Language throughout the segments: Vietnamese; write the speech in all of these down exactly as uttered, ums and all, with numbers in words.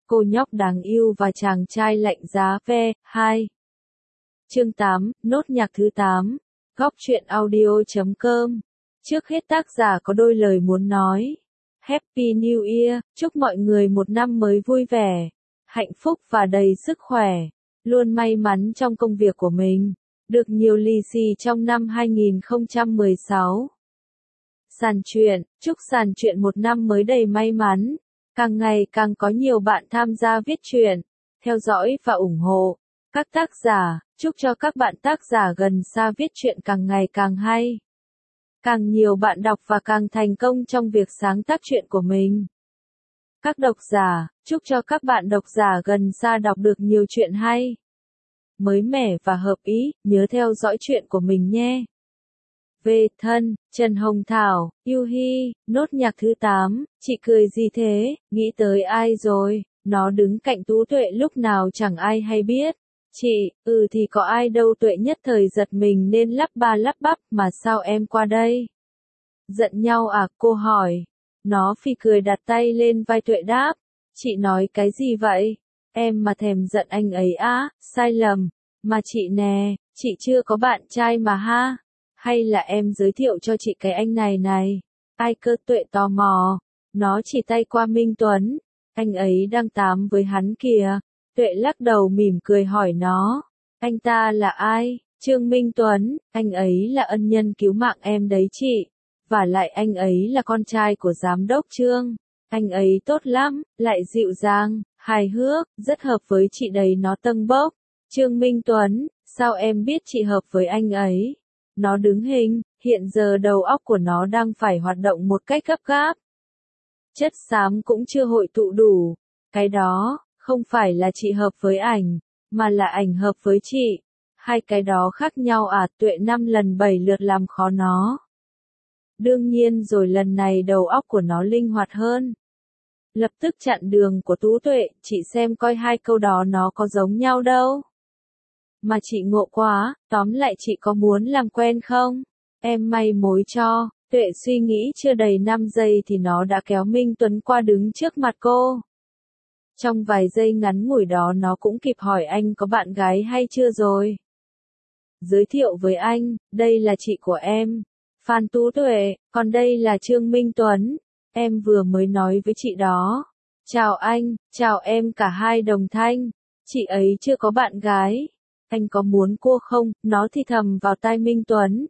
cô nhóc đáng yêu và chàng trai lạnh giá ve, hai. Chương tám, nốt nhạc thứ tám. Góc truyện audio chấm com. Trước hết tác giả có đôi lời muốn nói. Happy New Year, chúc mọi người một năm mới vui vẻ, hạnh phúc và đầy sức khỏe, luôn may mắn trong công việc của mình, được nhiều lì xì trong năm hai không một sáu. Sàn truyện, chúc sàn truyện một năm mới đầy may mắn, càng ngày càng có nhiều bạn tham gia viết truyện, theo dõi và ủng hộ các tác giả, chúc cho các bạn tác giả gần xa viết truyện càng ngày càng hay. Càng nhiều bạn đọc và càng thành công trong việc sáng tác truyện của mình. Các độc giả, chúc cho các bạn độc giả gần xa đọc được nhiều truyện hay, mới mẻ và hợp ý, nhớ theo dõi truyện của mình nhé. Về thân, Trần Hồng Thảo, yêu hi, nốt nhạc thứ tám, chị cười gì thế, nghĩ tới ai rồi, nó đứng cạnh Tú Tuệ lúc nào chẳng ai hay biết. Chị, ừ thì có ai đâu. Tuệ nhất thời giật mình nên lắp ba lắp bắp, mà sao em qua đây? Giận nhau à, cô hỏi. Nó phì cười đặt tay lên vai Tuệ đáp. Chị nói cái gì vậy? Em mà thèm giận anh ấy á, sai lầm. Mà chị nè, chị chưa có bạn trai mà ha? Hay là em giới thiệu cho chị cái anh này này? Ai cơ? Tuệ tò mò. Nó chỉ tay qua Minh Tuấn. Anh ấy đang tám với hắn kìa. Tuệ lắc đầu mỉm cười hỏi nó. Anh ta là ai? Trương Minh Tuấn, anh ấy là ân nhân cứu mạng em đấy chị. Và lại anh ấy là con trai của giám đốc Trương. Anh ấy tốt lắm, lại dịu dàng, hài hước, rất hợp với chị đấy. Nó tâng bốc. Trương Minh Tuấn, sao em biết chị hợp với anh ấy? Nó đứng hình, hiện giờ đầu óc của nó đang phải hoạt động một cách gấp gáp. Chất xám cũng chưa hội tụ đủ. Cái đó không phải là chị hợp với ảnh, mà là ảnh hợp với chị. Hai cái đó khác nhau à? Tuệ năm lần bảy lượt làm khó nó. Đương nhiên rồi, lần này đầu óc của nó linh hoạt hơn. Lập tức chặn đường của Tú Tuệ, chị xem coi hai câu đó nó có giống nhau đâu. Mà chị ngộ quá, tóm lại chị có muốn làm quen không? Em may mối cho. Tuệ suy nghĩ chưa đầy năm giây thì nó đã kéo Minh Tuấn qua đứng trước mặt cô. Trong vài giây ngắn ngủi đó nó cũng kịp hỏi anh có bạn gái hay chưa rồi. Giới thiệu với anh, đây là chị của em, Phan Tú Tuệ, còn đây là Trương Minh Tuấn, em vừa mới nói với chị đó. Chào anh, chào em cả hai đồng thanh, chị ấy chưa có bạn gái, anh có muốn cô không? Nó thì thầm vào tai Minh Tuấn.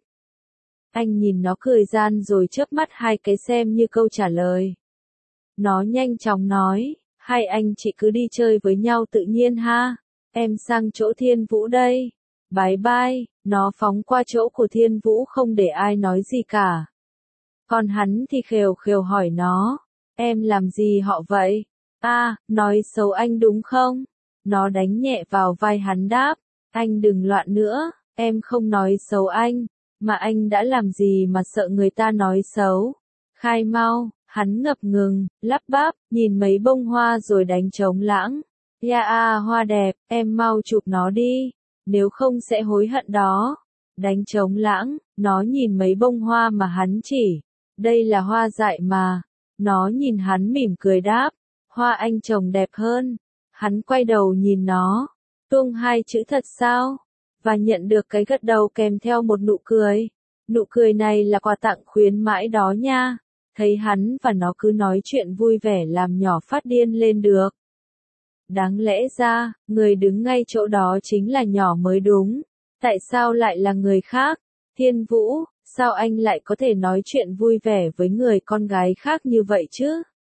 Anh nhìn nó cười gian rồi chớp mắt hai cái xem như câu trả lời. Nó nhanh chóng nói. Hai anh chị cứ đi chơi với nhau tự nhiên ha. Em sang chỗ Thiên Vũ đây. Bye bye. Nó phóng qua chỗ của Thiên Vũ không để ai nói gì cả. Còn hắn thì khều khều hỏi nó. Em làm gì họ vậy? À, nói xấu anh đúng không? Nó đánh nhẹ vào vai hắn đáp. Anh đừng loạn nữa. Em không nói xấu anh. Mà anh đã làm gì mà sợ người ta nói xấu? Khai mau. Hắn ngập ngừng, lắp bắp, nhìn mấy bông hoa rồi đánh trống lãng. Ya à, hoa đẹp, em mau chụp nó đi, nếu không sẽ hối hận đó. Đánh trống lãng, nó nhìn mấy bông hoa mà hắn chỉ. Đây là hoa dại mà. Nó nhìn hắn mỉm cười đáp. Hoa anh trồng đẹp hơn. Hắn quay đầu nhìn nó. Tuông hai chữ thật sao? Và nhận được cái gật đầu kèm theo một nụ cười. Nụ cười này là quà tặng khuyến mãi đó nha. Thấy hắn và nó cứ nói chuyện vui vẻ làm nhỏ phát điên lên được. Đáng lẽ ra, người đứng ngay chỗ đó chính là nhỏ mới đúng. Tại sao lại là người khác? Thiên Vũ, sao anh lại có thể nói chuyện vui vẻ với người con gái khác như vậy chứ?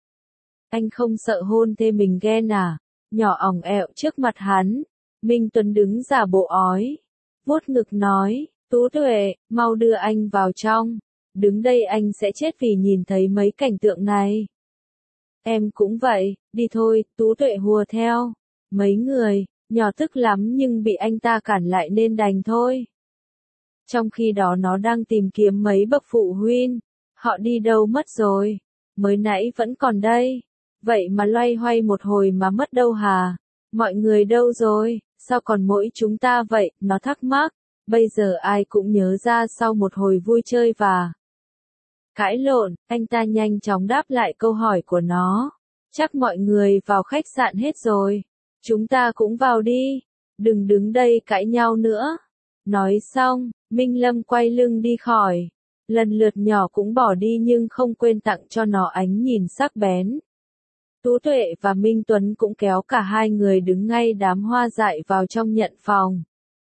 Anh không sợ hôn thê mình ghen à? Nhỏ ỏng ẹo trước mặt hắn. Minh Tuấn đứng giả bộ ói. Vuốt ngực nói, Tú Tuệ, mau đưa anh vào trong. Đứng đây anh sẽ chết vì nhìn thấy mấy cảnh tượng này. Em cũng vậy, đi thôi. Tú Tuệ hùa theo. Mấy người, nhỏ tức lắm nhưng bị anh ta cản lại nên đành thôi. Trong khi đó nó đang tìm kiếm mấy bậc phụ huynh. Họ đi đâu mất rồi? Mới nãy vẫn còn đây. Vậy mà loay hoay một hồi mà mất đâu hả? Mọi người đâu rồi? Sao còn mỗi chúng ta vậy? Nó thắc mắc. Bây giờ ai cũng nhớ ra sau một hồi vui chơi và cãi lộn, anh ta nhanh chóng đáp lại câu hỏi của nó. Chắc mọi người vào khách sạn hết rồi. Chúng ta cũng vào đi. Đừng đứng đây cãi nhau nữa. Nói xong, Minh Lâm quay lưng đi khỏi. Lần lượt nhỏ cũng bỏ đi nhưng không quên tặng cho nó ánh nhìn sắc bén. Tú Tuệ và Minh Tuấn cũng kéo cả hai người đứng ngay đám hoa dại vào trong nhận phòng.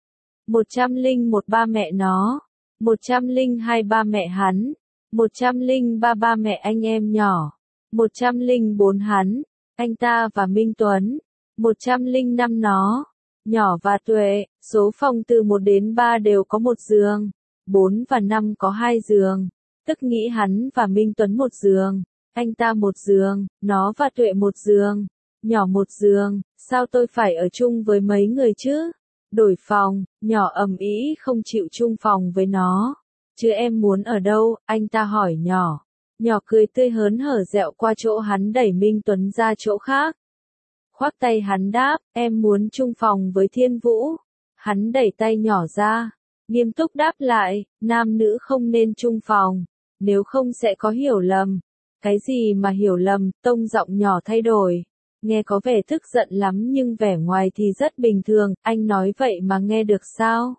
Một trăm linh một ba mẹ nó, một trăm linh hai ba mẹ hắn, một trăm linh ba ba mẹ anh em nhỏ, một trăm linh bốn hắn, anh ta và Minh Tuấn, một trăm linh năm nó, nhỏ và Tuệ, số phòng từ một đến ba đều có một giường, bốn và năm có hai giường, tức nghĩ hắn và Minh Tuấn một giường, anh ta một giường, nó và Tuệ một giường, nhỏ một giường, sao tôi phải ở chung với mấy người chứ? Đổi phòng, nhỏ ầm ĩ không chịu chung phòng với nó. Chứ em muốn ở đâu, anh ta hỏi nhỏ. Nhỏ cười tươi hớn hở dẹo qua chỗ hắn đẩy Minh Tuấn ra chỗ khác. Khoác tay hắn đáp, em muốn chung phòng với Thiên Vũ. Hắn đẩy tay nhỏ ra, nghiêm túc đáp lại, nam nữ không nên chung phòng, nếu không sẽ có hiểu lầm. Cái gì mà hiểu lầm, tông giọng nhỏ thay đổi. Nghe có vẻ tức giận lắm nhưng vẻ ngoài thì rất bình thường, anh nói vậy mà nghe được sao?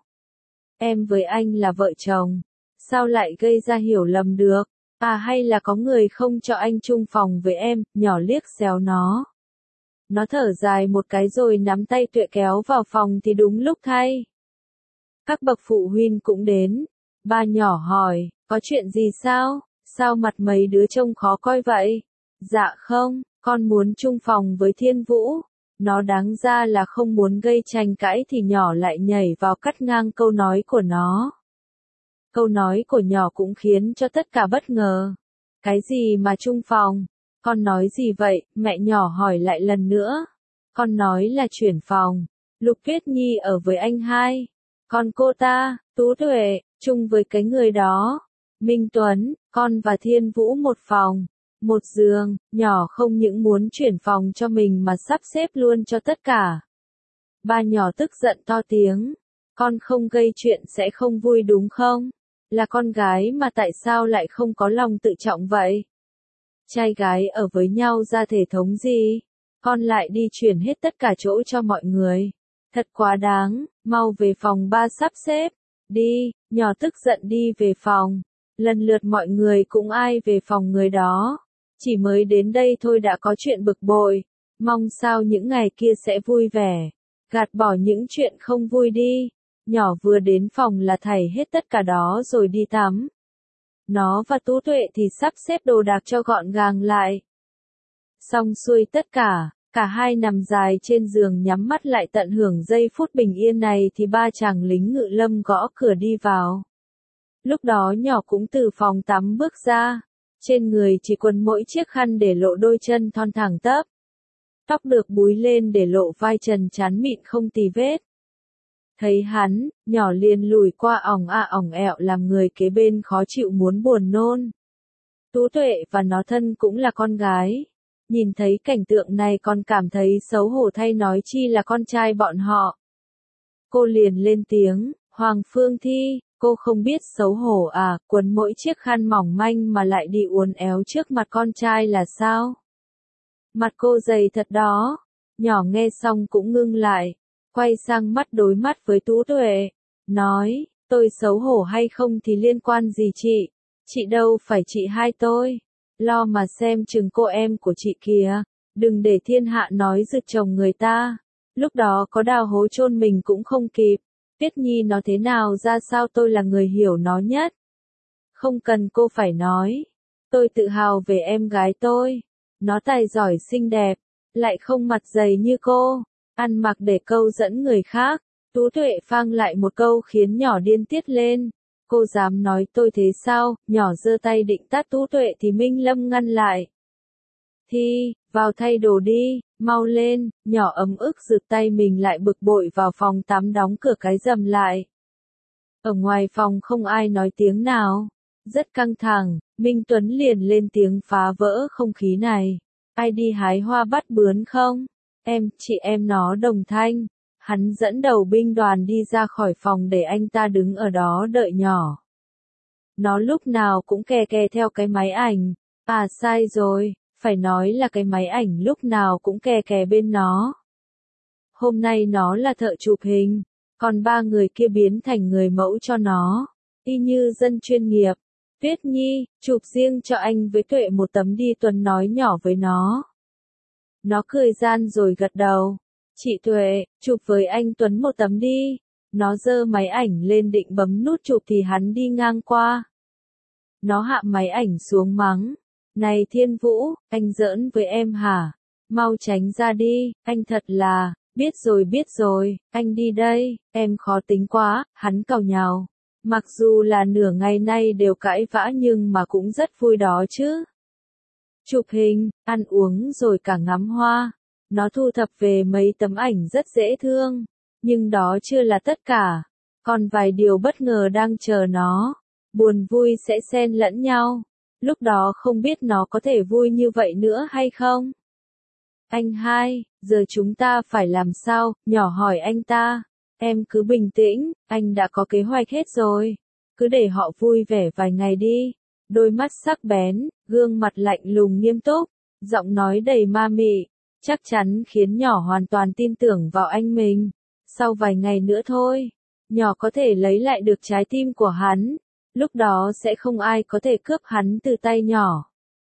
Em với anh là vợ chồng, sao lại gây ra hiểu lầm được? À hay là có người không cho anh chung phòng với em, nhỏ liếc xéo nó. Nó thở dài một cái rồi nắm tay Tuệ kéo vào phòng thì đúng lúc thay. Các bậc phụ huynh cũng đến. Ba nhỏ hỏi, có chuyện gì sao? Sao mặt mấy đứa trông khó coi vậy? Dạ không, con muốn chung phòng với Thiên Vũ. Nó đáng ra là không muốn gây tranh cãi thì nhỏ lại nhảy vào cắt ngang câu nói của nó. Câu nói của nhỏ cũng khiến cho tất cả bất ngờ. Cái gì mà chung phòng? Con nói gì vậy? Mẹ nhỏ hỏi lại lần nữa. Con nói là chuyển phòng. Lục Tuyết Nhi ở với anh hai. Còn cô ta, Tú Tuệ, chung với cái người đó. Minh Tuấn, con và Thiên Vũ một phòng, một giường, nhỏ không những muốn chuyển phòng cho mình mà sắp xếp luôn cho tất cả. Ba nhỏ tức giận to tiếng. Con không gây chuyện sẽ không vui đúng không? Là con gái mà tại sao lại không có lòng tự trọng vậy? Trai gái ở với nhau ra thể thống gì? Con lại đi chuyển hết tất cả chỗ cho mọi người. Thật quá đáng, mau về phòng ba sắp xếp. Đi, nhỏ tức giận đi về phòng. Lần lượt mọi người cũng ai về phòng người đó. Chỉ mới đến đây thôi đã có chuyện bực bội. Mong sao những ngày kia sẽ vui vẻ. Gạt bỏ những chuyện không vui đi. Nhỏ vừa đến phòng là thảy hết tất cả đó rồi đi tắm. Nó và Tú Tuệ thì sắp xếp đồ đạc cho gọn gàng lại. Xong xuôi tất cả, cả hai nằm dài trên giường nhắm mắt lại tận hưởng giây phút bình yên này thì ba chàng lính ngự lâm gõ cửa đi vào. Lúc đó nhỏ cũng từ phòng tắm bước ra. Trên người chỉ quần mỗi chiếc khăn để lộ đôi chân thon thẳng tắp. Tóc được búi lên để lộ vai trần trán mịn không tì vết. Thấy hắn, nhỏ liền lùi qua ỏng a ỏng ẹo làm người kế bên khó chịu muốn buồn nôn. Tú Tuệ và nó thân cũng là con gái. Nhìn thấy cảnh tượng này còn cảm thấy xấu hổ thay nói chi là con trai bọn họ. Cô liền lên tiếng, Hoàng Phương Thi, cô không biết xấu hổ à, quấn mỗi chiếc khăn mỏng manh mà lại đi uốn éo trước mặt con trai là sao? Mặt cô dày thật đó. Nhỏ nghe xong cũng ngưng lại. Quay sang mắt đối mắt với Tú Tuệ. Nói, tôi xấu hổ hay không thì liên quan gì chị? Chị đâu phải chị hai tôi. Lo mà xem chừng cô em của chị kìa. Đừng để thiên hạ nói rực chồng người ta. Lúc đó có đào hố chôn mình cũng không kịp. Tuyết Nhi nó thế nào ra sao tôi là người hiểu nó nhất. Không cần cô phải nói. Tôi tự hào về em gái tôi. Nó tài giỏi xinh đẹp. Lại không mặt dày như cô. Ăn mặc để câu dẫn người khác. Tú Tuệ phang lại một câu khiến nhỏ điên tiết lên. Cô dám nói tôi thế sao? Nhỏ giơ tay định tát Tú Tuệ thì Minh Lâm ngăn lại. Thi, vào thay đồ đi, mau lên. Nhỏ ấm ức giựt tay mình lại bực bội vào phòng tắm đóng cửa cái rầm lại. Ở ngoài phòng không ai nói tiếng nào. Rất căng thẳng, Minh Tuấn liền lên tiếng phá vỡ không khí này. Ai đi hái hoa bắt bướm không? Em, chị em nó Đồng Thanh. Hắn dẫn đầu binh đoàn đi ra khỏi phòng để anh ta đứng ở đó đợi nhỏ. Nó lúc nào cũng kè kè theo cái máy ảnh. À sai rồi, Phải nói là cái máy ảnh lúc nào cũng kè kè bên nó. Hôm nay nó là thợ chụp hình, còn ba người kia biến thành người mẫu cho nó, y như dân chuyên nghiệp. Tuyết Nhi, chụp riêng cho anh với Tuệ một tấm đi, Tuấn nói nhỏ với nó. Nó cười gian rồi gật đầu. Chị Tuệ, chụp với anh Tuấn một tấm đi. Nó giơ máy ảnh lên định bấm nút chụp thì hắn đi ngang qua. Nó hạ máy ảnh xuống mắng. Này Thiên Vũ, anh giỡn với em hả? Mau tránh ra đi, anh thật là, biết rồi biết rồi, anh đi đây, em khó tính quá, hắn càu nhàu. Mặc dù là nửa ngày nay đều cãi vã nhưng mà cũng rất vui đó chứ. Chụp hình, ăn uống rồi cả ngắm hoa. Nó thu thập về mấy tấm ảnh rất dễ thương. Nhưng đó chưa là tất cả. Còn vài điều bất ngờ đang chờ nó. Buồn vui sẽ xen lẫn nhau. Lúc đó không biết nó có thể vui như vậy nữa hay không? Anh hai, giờ chúng ta phải làm sao? Nhỏ hỏi anh ta. Em cứ bình tĩnh, anh đã có kế hoạch hết rồi. Cứ để họ vui vẻ vài ngày đi. Đôi mắt sắc bén, gương mặt lạnh lùng nghiêm túc, giọng nói đầy ma mị, chắc chắn khiến nhỏ hoàn toàn tin tưởng vào anh mình. Sau vài ngày nữa thôi, nhỏ có thể lấy lại được trái tim của hắn. Lúc đó sẽ không ai có thể cướp hắn từ tay nhỏ.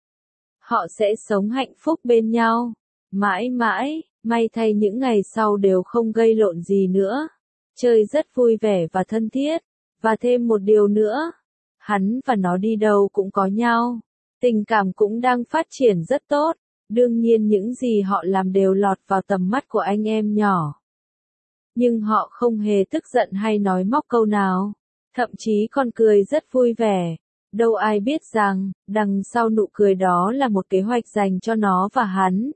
Họ sẽ sống hạnh phúc bên nhau. Mãi mãi, may thay những ngày sau đều không gây lộn gì nữa. Chơi rất vui vẻ và thân thiết. Và thêm một điều nữa. Hắn và nó đi đâu cũng có nhau. Tình cảm cũng đang phát triển rất tốt. Đương nhiên những gì họ làm đều lọt vào tầm mắt của anh em nhỏ. Nhưng họ không hề tức giận hay nói móc câu nào. Thậm chí còn cười rất vui vẻ. Đâu ai biết rằng, đằng sau nụ cười đó là một kế hoạch dành cho nó và hắn.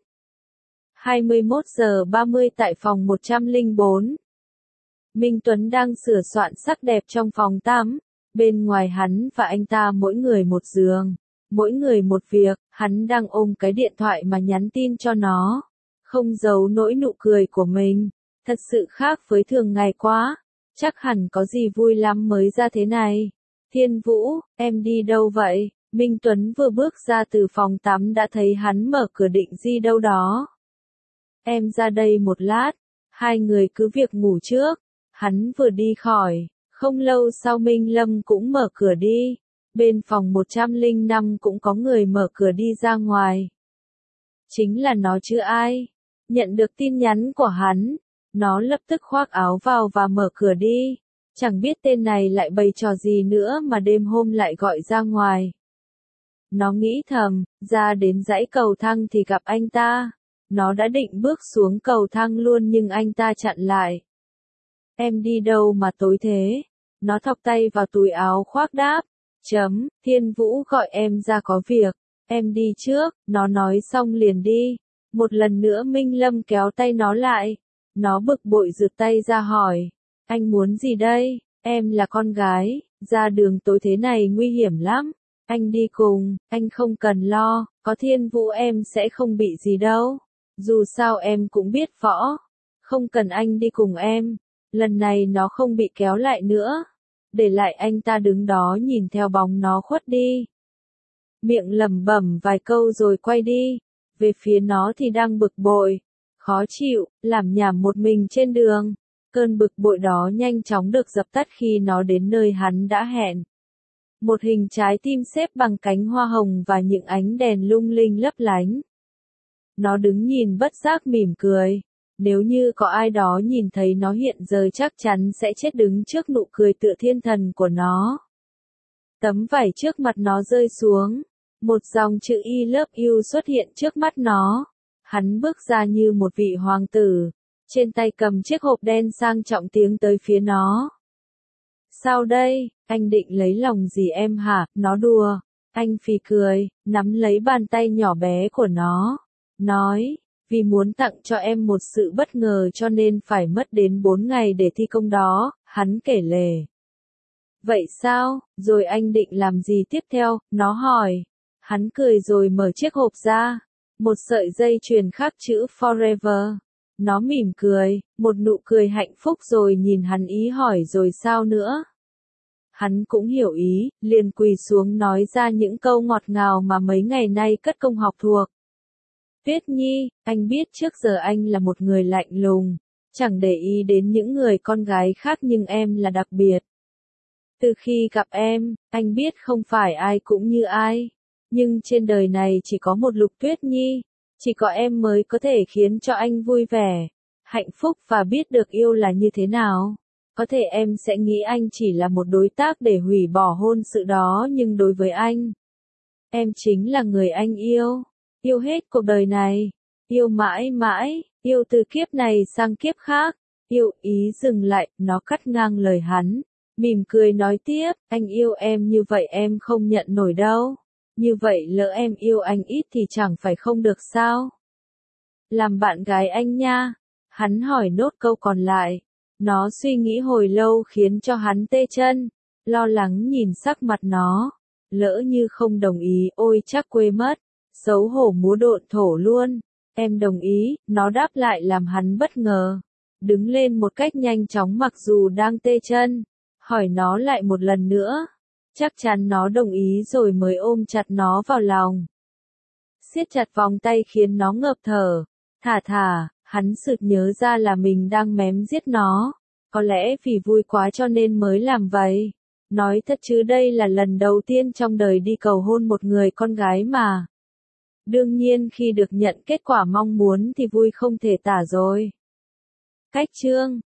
hai mươi mốt giờ ba mươi tại phòng một trăm lẻ bốn. Minh Tuấn đang sửa soạn sắc đẹp trong phòng tắm. Bên ngoài hắn và anh ta mỗi người một giường, mỗi người một việc, hắn đang ôm cái điện thoại mà nhắn tin cho nó. Không giấu nỗi nụ cười của mình. Thật sự khác với thường ngày quá. Chắc hẳn có gì vui lắm mới ra thế này. Thiên Vũ, em đi đâu vậy? Minh Tuấn vừa bước ra từ phòng tắm đã thấy hắn mở cửa định đi đâu đó. Em ra đây một lát. Hai người cứ việc ngủ trước. Hắn vừa đi khỏi. Không lâu sau Minh Lâm cũng mở cửa đi. Bên phòng một trăm lẻ năm cũng có người mở cửa đi ra ngoài. Chính là nó chứ ai. Nhận được tin nhắn của hắn. Nó lập tức khoác áo vào và mở cửa đi. Chẳng biết tên này lại bày trò gì nữa mà đêm hôm lại gọi ra ngoài. Nó nghĩ thầm, ra đến dãy cầu thang thì gặp anh ta. Nó đã định bước xuống cầu thang luôn nhưng anh ta chặn lại. Em đi đâu mà tối thế? Nó thọc tay vào túi áo khoác đáp. Chấm, Thiên Vũ gọi em ra có việc. Em đi trước, nó nói xong liền đi. Một lần nữa Minh Lâm kéo tay nó lại. Nó bực bội giựt tay ra hỏi. Anh muốn gì đây? Em là con gái, ra đường tối thế này nguy hiểm lắm. Anh đi cùng, anh không cần lo, có Thiên Vũ em sẽ không bị gì đâu. Dù sao em cũng biết võ. Không cần anh đi cùng em. Lần này nó không bị kéo lại nữa. Để lại anh ta đứng đó nhìn theo bóng nó khuất đi. Miệng lẩm bẩm vài câu rồi quay đi. Về phía nó thì đang bực bội. Khó chịu, làm nhảm một mình trên đường. Cơn bực bội đó nhanh chóng được dập tắt khi nó đến nơi hắn đã hẹn. Một hình trái tim xếp bằng cánh hoa hồng và những ánh đèn lung linh lấp lánh. Nó đứng nhìn bất giác mỉm cười. Nếu như có ai đó nhìn thấy nó hiện giờ chắc chắn sẽ chết đứng trước nụ cười tựa thiên thần của nó. Tấm vải trước mặt nó rơi xuống. Một dòng chữ I love you xuất hiện trước mắt nó. Hắn bước ra như một vị hoàng tử. Trên tay cầm chiếc hộp đen sang trọng tiến tới phía nó. Sao đây, anh định lấy lòng gì em hả? Nó đùa. Anh phì cười, nắm lấy bàn tay nhỏ bé của nó. Nói, vì muốn tặng cho em một sự bất ngờ cho nên phải mất đến bốn ngày để thi công đó, hắn kể lể. Vậy sao, rồi anh định làm gì tiếp theo? Nó hỏi. Hắn cười rồi mở chiếc hộp ra. Một sợi dây chuyền khắc chữ Forever. Nó mỉm cười, một nụ cười hạnh phúc rồi nhìn hắn ý hỏi rồi sao nữa. Hắn cũng hiểu ý, liền quỳ xuống nói ra những câu ngọt ngào mà mấy ngày nay cất công học thuộc. Tuyết Nhi, anh biết trước giờ anh là một người lạnh lùng, chẳng để ý đến những người con gái khác nhưng em là đặc biệt. Từ khi gặp em, anh biết không phải ai cũng như ai. Nhưng trên đời này chỉ có một Lục Tuyết Nhi, chỉ có em mới có thể khiến cho anh vui vẻ, hạnh phúc và biết được yêu là như thế nào. Có thể em sẽ nghĩ anh chỉ là một đối tác để hủy bỏ hôn sự đó nhưng đối với anh, em chính là người anh yêu. Yêu hết cuộc đời này, yêu mãi mãi, yêu từ kiếp này sang kiếp khác. Yêu ý dừng lại, nó cắt ngang lời hắn, mỉm cười nói tiếp, anh yêu em như vậy em không nhận nổi đâu. Như vậy lỡ em yêu anh ít thì chẳng phải không được sao? Làm bạn gái anh nha. Hắn hỏi nốt câu còn lại. Nó suy nghĩ hồi lâu khiến cho hắn tê chân, lo lắng nhìn sắc mặt nó. Lỡ như không đồng ý, ôi chắc quê mất. Xấu hổ múa độn thổ luôn. Em đồng ý, nó đáp lại làm hắn bất ngờ. Đứng lên một cách nhanh chóng mặc dù đang tê chân. Hỏi nó lại một lần nữa. Chắc chắn nó đồng ý rồi mới ôm chặt nó vào lòng. Siết chặt vòng tay khiến nó ngợp thở. Thả thả, hắn sực nhớ ra là mình đang mém giết nó. Có lẽ vì vui quá cho nên mới làm vậy. Nói thật chứ đây là lần đầu tiên trong đời đi cầu hôn một người con gái mà. Đương nhiên khi được nhận kết quả mong muốn thì vui không thể tả rồi. Cách chương